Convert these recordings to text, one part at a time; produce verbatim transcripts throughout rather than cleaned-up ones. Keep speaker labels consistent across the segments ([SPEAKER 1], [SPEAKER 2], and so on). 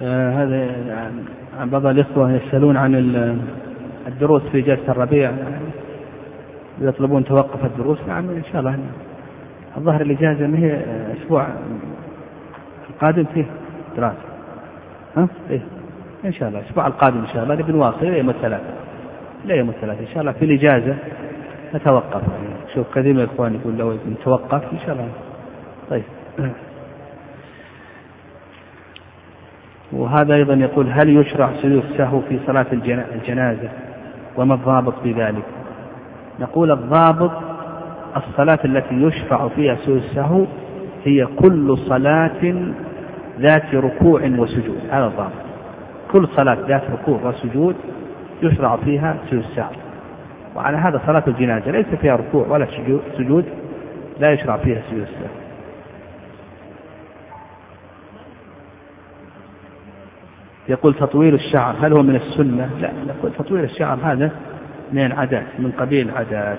[SPEAKER 1] آه هذا عن بعض الإخوة يسألون عن الدروس في جلسة الربيع، يطلبون توقف الدروس. نعم إن شاء الله الظهر الإجازة ما هي أسبوع القادم فيه دراسة، ها إيه إن شاء الله الأسبوع القادم إن شاء الله بنواصل إلى يوم الثلاثاء، إلى يوم الثلاثاء إن شاء الله في الإجازة نتوقف. شوف كثير من الإخوان يقول لو نتوقف إن شاء الله. طيب وهذا أيضا يقول هل يشرع سجود السهو في صلاة الجنازة وما الضابط بذلك؟ نقول الضابط الصلاة التي يشرع فيها سجود السهو هي كل صلاة ذات ركوع وسجود، هذا الضابط. كل صلاة ذات ركوع وسجود يشرع فيها سجود السهو، وعلى هذا صلاة الجنازة ليس فيها ركوع ولا سجود لا يشرع فيها سجود السهو. يقول تطويل الشعر هل هو من السنة؟ لا، نقول تطويل الشعر هذا من العادات، من قبيل العادات.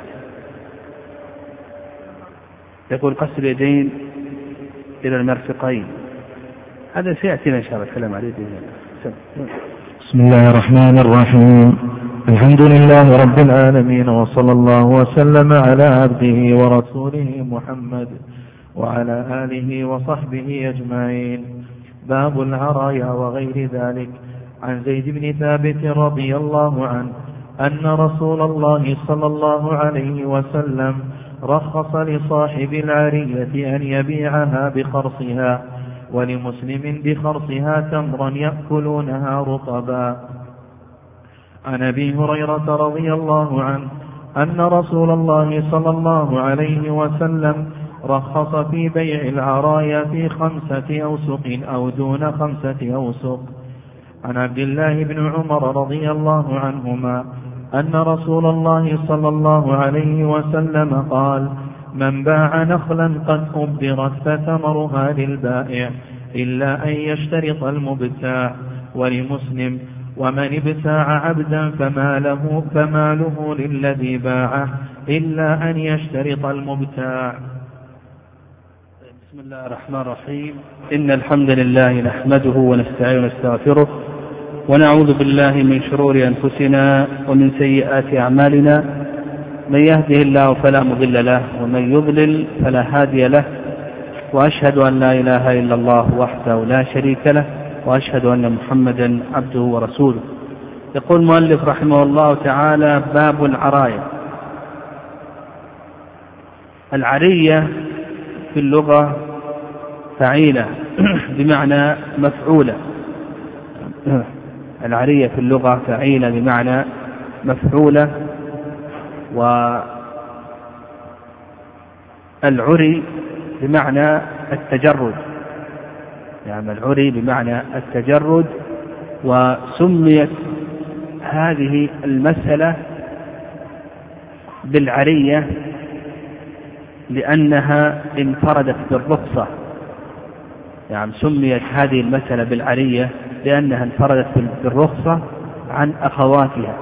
[SPEAKER 1] يقول قص اليدين إلى المرفقين، هذا سيأتينا إن شاء الله الكلام عليه.
[SPEAKER 2] بسم الله الرحمن الرحيم، الحمد لله رب العالمين، وصلى الله وسلم على عبده ورسوله محمد وعلى آله وصحبه أجمعين. باب العرايا وغير ذلك. عن زيد بن ثابت رضي الله عنه أن رسول الله صلى الله عليه وسلم رخص لصاحب العرية أن يبيعها بخرصها، ولمسلم بخرصها تمرا يأكلونها رطبا. عن أبي هريرة رضي الله عنه أن رسول الله صلى الله عليه وسلم رخص في بيع العرايا في خمسة أوسق أو دون خمسة أوسق. عن عبد الله بن عمر رضي الله عنهما أن رسول الله صلى الله عليه وسلم قال: من باع نخلا قد أبرت فثمرها للبائع إلا أن يشترط المبتاع. ولمسلم: ومن ابتاع عبدا فماله, فماله للذي باعه إلا أن يشترط المبتاع.
[SPEAKER 1] بسم الله الرحمن الرحيم. إن الحمد لله نحمده ونستعينه ونستغفره ونعوذ بالله من شرور أنفسنا ومن سيئات أعمالنا، من يهده الله فلا مضل له ومن يضلل فلا هادي له، وأشهد أن لا إله إلا الله وحده لا شريك له، وأشهد أن محمدا عبده ورسوله. يقول المؤلف رحمه الله تعالى: باب العرايا. العرية في اللغة فعيلة بمعنى مفعولة. العرية في اللغة فعيلة بمعنى مفعولة. والعري بمعنى التجرد، يعني العري بمعنى التجرد. وسميت هذه المسألة بالعرية لأنها انفردت بالرخصة، يعني سميت هذه المسألة بالعرية لأنها انفردت بالرخصة عن أخواتها.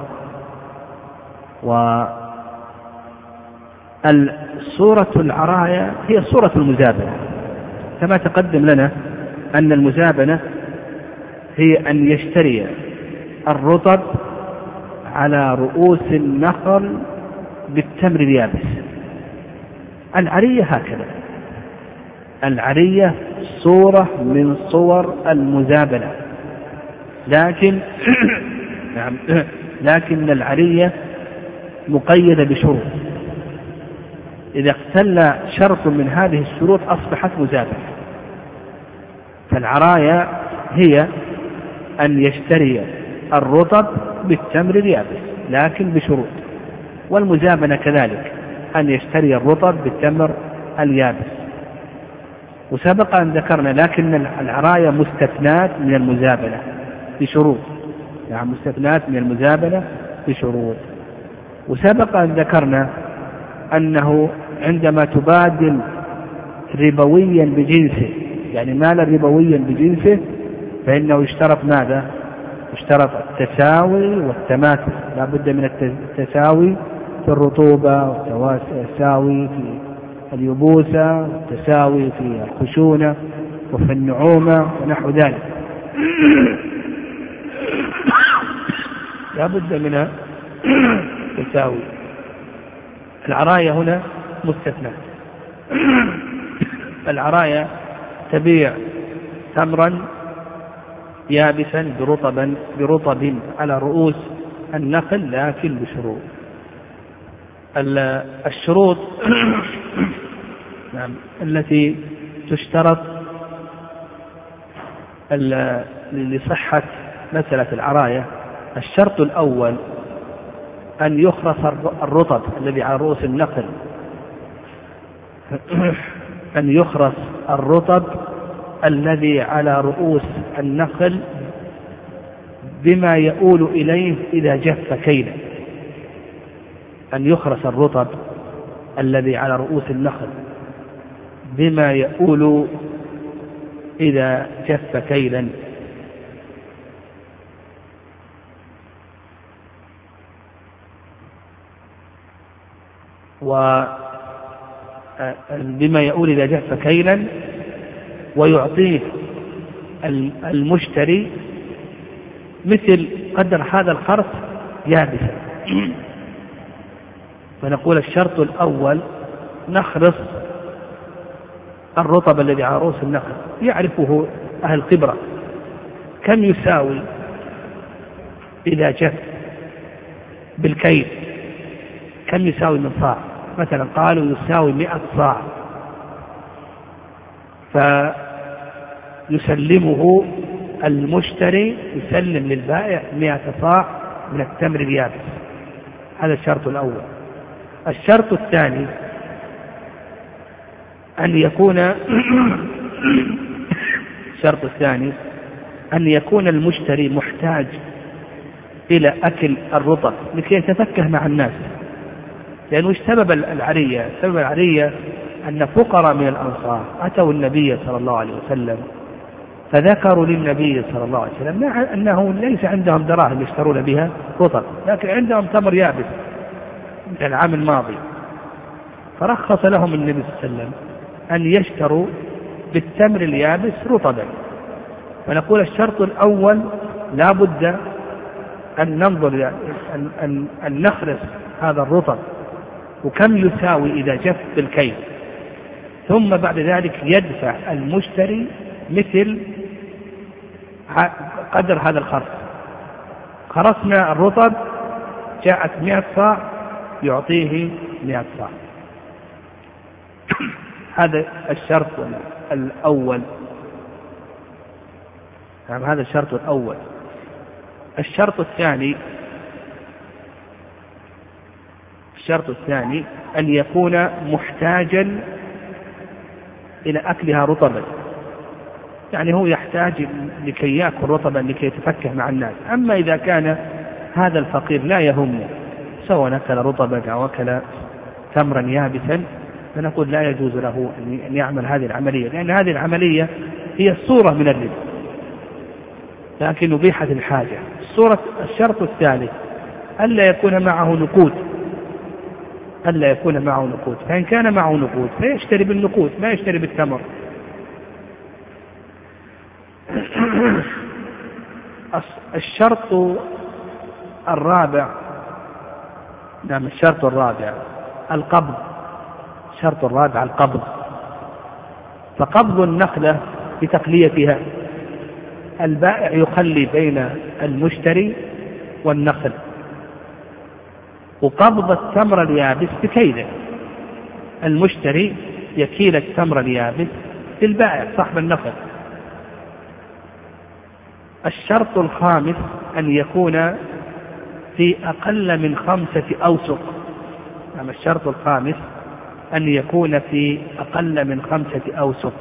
[SPEAKER 1] والصورة العرايا هي صورة المزابنة، كما تقدم لنا أن المزابنة هي أن يشتري الرطب على رؤوس النخل بالتمر اليابس. العرية هكذا، العرية صورة من صور المزابنة، لكن لكن العرية مقيدة بشروط، إذا اختل شرط من هذه الشروط أصبحت مزابنة. فالعرايا هي أن يشتري الرطب بالتمر اليابس لكن بشروط، والمزابنة كذلك أن يشتري الرطب بالتمر اليابس. وسبق أن ذكرنا لكن العرايا مستثنات من المزابنة بشروط، يعني مستثنات من المزابنة بشروط. وسبق أن ذكرنا أنه عندما تبادل ربويا بجنسه، يعني مالا ربويا بجنسه، فإنه يشترط ماذا؟ يشترط التساوي والتماثل، لا بد من التساوي في الرطوبة والتساوي في اليبوسة والتساوي في الخشونة وفي النعومة ونحو ذلك. لا بد من تساوي. العراية هنا مستثنى. العراية تبيع تمرا يابسا برطبا برطب على رؤوس النخل لكن بشروط. الشروط نعم التي تشترط لصحة مسألة العراية: الشرط الأول أن يخرس الرطب الذي على رؤوس النخل، أن يخرس الرطب الذي على رؤوس النخل بما يؤول إليه إذا جف كيلا. أن يخرس الرطب الذي على رؤوس النخل بما يؤول إذا جف كيلا. وبما يؤول إذا جف كيلا ويعطيه المشتري مثل قدر هذا الخرس يابسا. فنقول الشرط الأول نخرص الرطب الذي على رؤوس النخل يعرفه أهل الخبرة كم يساوي إذا جف بالكيل، كم يساوي من صاع. مثلا قالوا يساوي مئة صاع، فيسلمه المشتري يسلم للبائع مئة صاع من التمر اليابس. هذا الشرط الأول. الشرط الثاني أن يكون الشرط الثاني أن يكون المشتري محتاج إلى أكل الرطب لكي يتفكه مع الناس. لأنه ايش سبب العرية؟ سبب العرية أن فقراء من الأنصار أتوا النبي صلى الله عليه وسلم فذكروا للنبي صلى الله عليه وسلم أنه ليس عندهم دراهم يشترون بها رطب، لكن عندهم تمر يابس مثل العام الماضي، فرخص لهم النبي صلى الله عليه وسلم أن يشتروا بالتمر اليابس رطبا. فنقول الشرط الأول لا بد أن ننظر أن, أن, أن نخرس هذا الرطب وكم يساوي إذا جف بالكيل، ثم بعد ذلك يدفع المشتري مثل قدر هذا الخرس. خرسنا الرطب جاءت مئة صاع يعطيه مئة صاع. هذا الشرط الأول. يعني هذا الشرط الأول. الشرط الثاني الشرط الثاني أن يكون محتاجا إلى أكلها رطبا، يعني هو يحتاج لكي يأكل رطبا لكي يتفكه مع الناس. أما إذا كان هذا الفقير لا يهمه سواء أكل رطبا أو أكل تمرا يابسا، فنقول لا يجوز له أن يعمل هذه العملية، لأن هذه العملية هي الصورة من الربا لكن أبيحت الحاجة. الصورة الشرط الثالث ألا يكون معه نقود، ألا يكون معه نقود. فإن كان معه نقود فيشتري بالنقود ما يشتري بالتمر. الشرط الرابع نعم الشرط الرابع القبض. الشرط الرابع القبض. فقبض النخلة بتقليتها، البائع يخلي بين المشتري والنخل، وقبض التمر اليابس بكيله، المشتري يكيل التمر اليابس للبائع صاحب النخل. الشرط الخامس أن يكون في أقل من خمسة أوسق. نعم الشرط الخامس أن يكون في أقل من خمسة أوسق.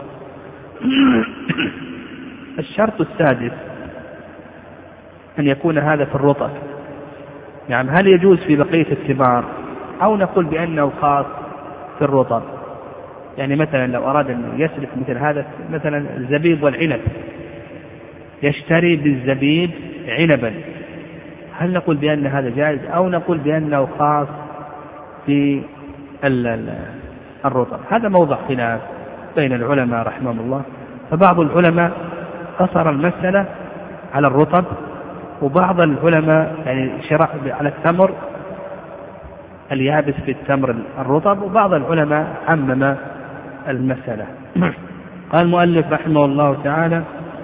[SPEAKER 1] الشرط السادس أن يكون هذا في الرطب. نعم هل يجوز في بقية الثمار أو نقول بأنه خاص في الرطب؟ يعني مثلا لو أراد أن يسلك مثل هذا مثلا الزبيب والعنب، يشتري بالزبيب عنبا، هل نقول بأن هذا جائز أو نقول بأنه خاص في الرطب؟ هذا موضع خلاف بين العلماء رحمهم الله. فبعض العلماء قصر المسألة على الرطب، وبعض العلماء يعني شرع على التمر اليابس في التمر الرطب، وبعض العلماء عمم المسألة. قال المؤلف رحمه الله تعالى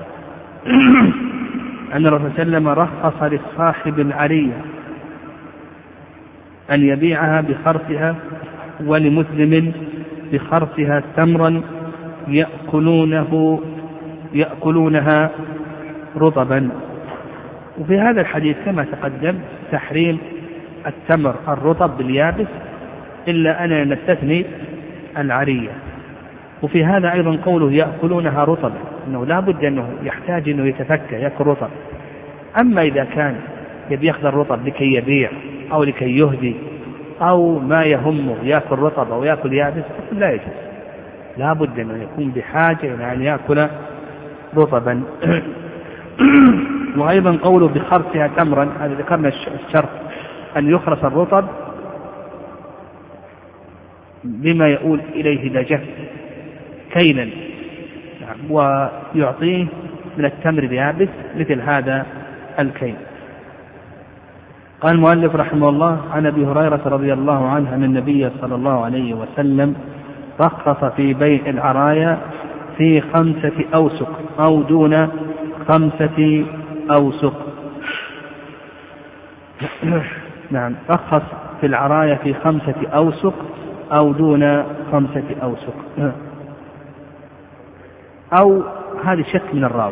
[SPEAKER 1] أن الرسول صلى الله عليه وسلم رخص لصاحب العرية أن يبيعها بخرصها، ولمسلم بخرصها تمرا يأكلونه يأكلونها رطبا. وفي هذا الحديث كما تقدم تحريم التمر الرطب باليابس، إلا أننا نستثني العرية. وفي هذا أيضا قوله يأكلونها رطبا، أنه لا بد أنه يحتاج أنه يتفكى يأكل رطب. أما إذا كان يبي يأخذ الرطب لكي يبيع أو لكي يهدي أو ما يهمه يأكل رطب أو يأكل يابس لا يجوز، لا بد أنه يكون بحاجة إلى أن يأكل رطبا. وأيضا قوله بخرصها تمرا، هذا ذكرنا الشرط أن يخرص الرطب بما يؤول إليه إذا جف كيلا، ويعطيه من التمر اليابس مثل هذا الكيل. قال المؤلف رحمه الله عن أبي هريرة رضي الله عنه أن النبي صلى الله عليه وسلم رخص في بيع العرايا في خمسة أوسق أو دون خمسة أوسق. نعم، رخص في العرايا في خمسة أوسق أو دون خمسة أوسق، أو هذه شك من الراوي.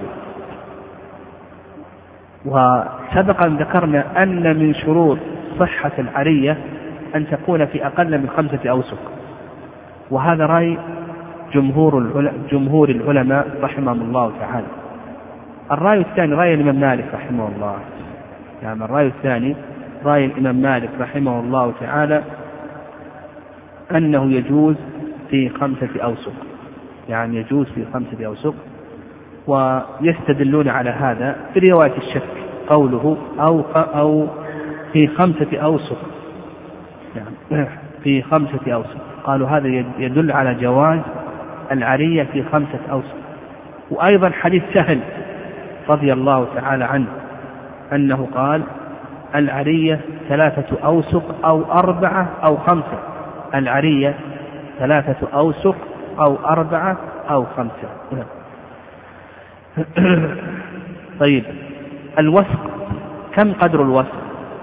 [SPEAKER 1] وسبق أن ذكرنا أن من شروط صحة العرية أن تكون في أقل من خمسة أوسق، وهذا رأي جمهور جمهور العلماء رحمهم الله تعالى. الرأي الثاني رأي الإمام مالك رحمه الله، يعني الرأي الثاني رأي الإمام مالك رحمه الله تعالى أنه يجوز في خمسة أوسق، يعني يجوز في خمسة أوسق. ويستدلون على هذا في رواية الشك قوله أو أو في خمسة أوسق، يعني في خمسة أوسق، قالوا هذا يدل على جواز العرية في خمسة أوسق. وأيضا حديث سهل رضي الله تعالى عنه أنه قال العرية ثلاثة أوسق أو أربعة أو خمسة، العرية ثلاثة أوسق أو أربعة أو خمسة. طيب، الوسق كم قدر الوسق؟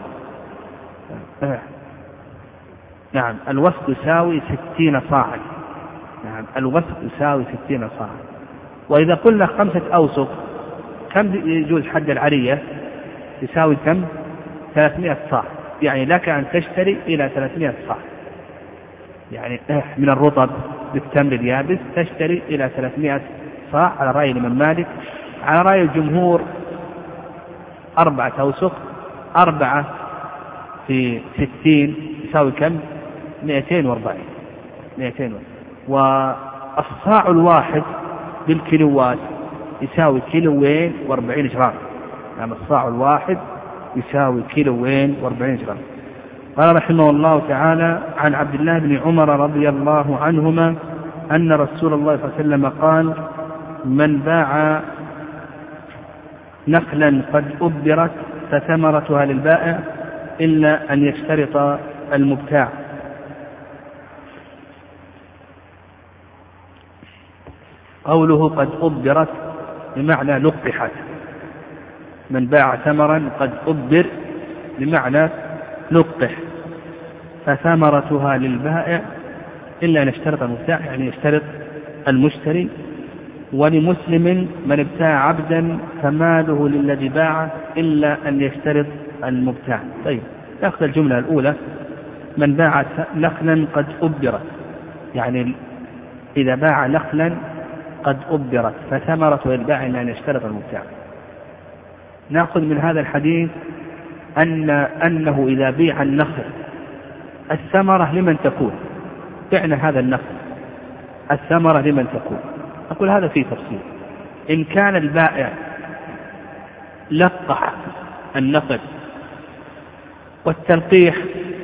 [SPEAKER 1] نعم، الوسق يساوي ستين صاعا. نعم، الوسق يساوي ستين صاعا. وإذا قلنا خمسة أوسق كم يجوز حد العرية؟ يساوي كم؟ ثلاثمائة صاع. يعني لك أن تشتري إلى ثلاثمائة صاع، يعني من الرطب بالتمر اليابس تشتري إلى ثلاثمائة صاع على رأي الإمام مالك. على رأي الجمهور أربعة أوسق، أربعة في ستين يساوي كم؟ مئتين وأربعين. مئتين. والصاع الواحد بالكيلوات يساوي كيلوين وأربعين جرام، يعني الصاع الواحد يساوي كيلوين وأربعين جرام. قال رحمه الله تعالى عن عبد الله بن عمر رضي الله عنهما أن رسول الله صلى الله عليه وسلم قال من باع نخلا قد أبرت فثمرتها للبائع إلا أن يشترط المبتاع. قوله قد أبرت بمعنى لقحت، من باع ثمرا قد أبر بمعنى لقح، فثمرتها للبائع إلا أن يشترط المبتاع، يعني يشترط المشتري. ولمسلم من ابتاع عبدا فماله للذي باعه إلا أن يشترط المبتاع. طيب، نأخذ الجملة الأولى، من باع نخلا قد أبرت، يعني إذا باع نخلا قد أبرت فثمرته للبائع إلا أن يشترط المبتاع. نأخذ من هذا الحديث أن أنه إذا بيع النخل الثمرة لمن تكون؟ بيعنا هذا النخل الثمرة لمن تكون؟ أقول هذا فيه تفصيل. إن كان البائع لقح النخل، والتلقيح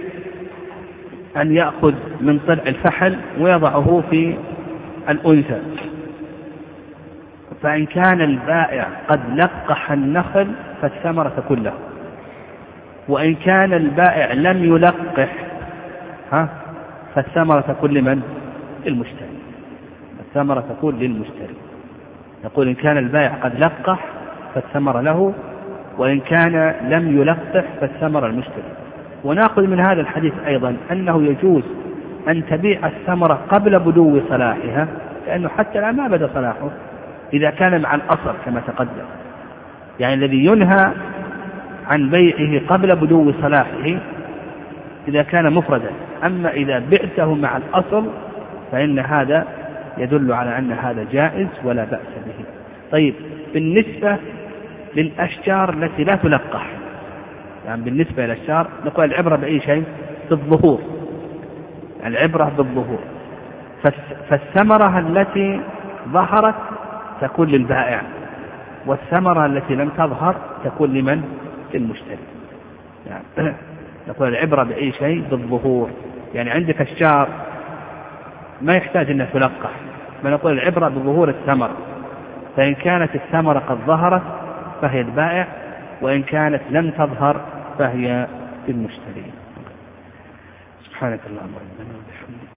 [SPEAKER 1] أن يأخذ من طلع الفحل ويضعه في الأنثى، فإن كان البائع قد لقح النخل فالثمرة تكون له، وإن كان البائع لم يلقح ها فالثمرة تكون لمن؟ المشتري. الثمرة تكون للمشتري. نقول إن كان البائع قد لقح فالثمرة له، وإن كان لم يلقح فالثمرة المشتري. ونأخذ من هذا الحديث أيضا أنه يجوز أن تبيع الثمرة قبل بدو صلاحها، لأنه حتى الآن ما بدأ صلاحه إذا كان مع الأصل كما تقدم، يعني الذي ينهى عن بيعه قبل بدو صلاحه إذا كان مفردا. أما إذا بعته مع الأصل فإن هذا يدل على أن هذا جائز ولا بأس به. طيب، بالنسبة للأشجار التي لا تلقح، يعني بالنسبة للأشجار نقول العبرة بأي شيء؟ بالظهور، العبرة بالظهور. فالثمرة التي ظهرت تكون للبائع، والثمرة التي لم تظهر تكون لمن؟ للمشتري. يعني نقول العبرة بأي شيء؟ بالظهور. يعني عندك أشجار ما يحتاج أنها تلقح، ما نقول العبرة بظهور الثمرة، فإن كانت الثمرة قد ظهرت فهي البائع، وإن كانت لم تظهر فهي للمشتري. سبحانك اللهم وبحمدك.